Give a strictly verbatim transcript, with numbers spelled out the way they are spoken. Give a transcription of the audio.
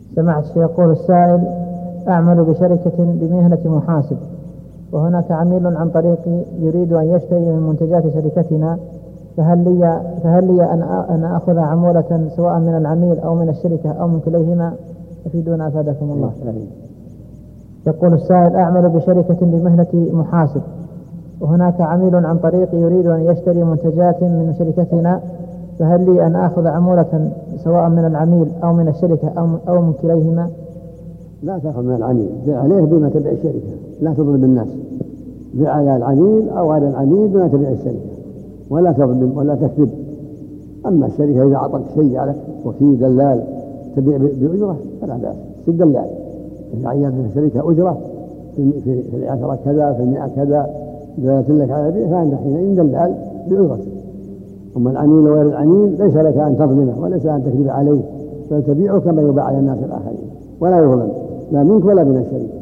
سمعت يقول السائل: أعمل بشركة بمهنة محاسب، وهناك عميل عن طريقي يريد أن يشتري من منتجات شركتنا، فهل لي, فهل لي أن أخذ عمولة سواء من العميل أو من الشركة أو من كليهما؟ أفيدونا أفادكم الله. يقول السائل: أعمل بشركة بمهنة محاسب، وهناك عميل عن طريقي يريد أن يشتري منتجات من شركتنا، فهل لي أن أخذ عمولة سواء من العميل أو من الشركة أو من كليهما؟ لا تأخذ من العميل، بيع عليه بما تبيع الشركة، لا تظلم الناس. بيع على العميل أو على العميل بما تبيع الشركة، ولا تظلم ولا تكذب. أما الشركة إذا أعطت شيء على وفي دلال تبيع بأجرة فلا بأس، في الدلال إذا عين في الشركة أجرة في في العشرة كذا في المئة كذا دلالة لك على بيع، فأنت حينئذ دلال بأجرة. أما العميل وغير العميل ليس لك أن تظلمه وليس أن تكذب عليه، بل تبيعه كما يباع على الناس الآخرين، ولا يظلم لا منك ولا من الشركة.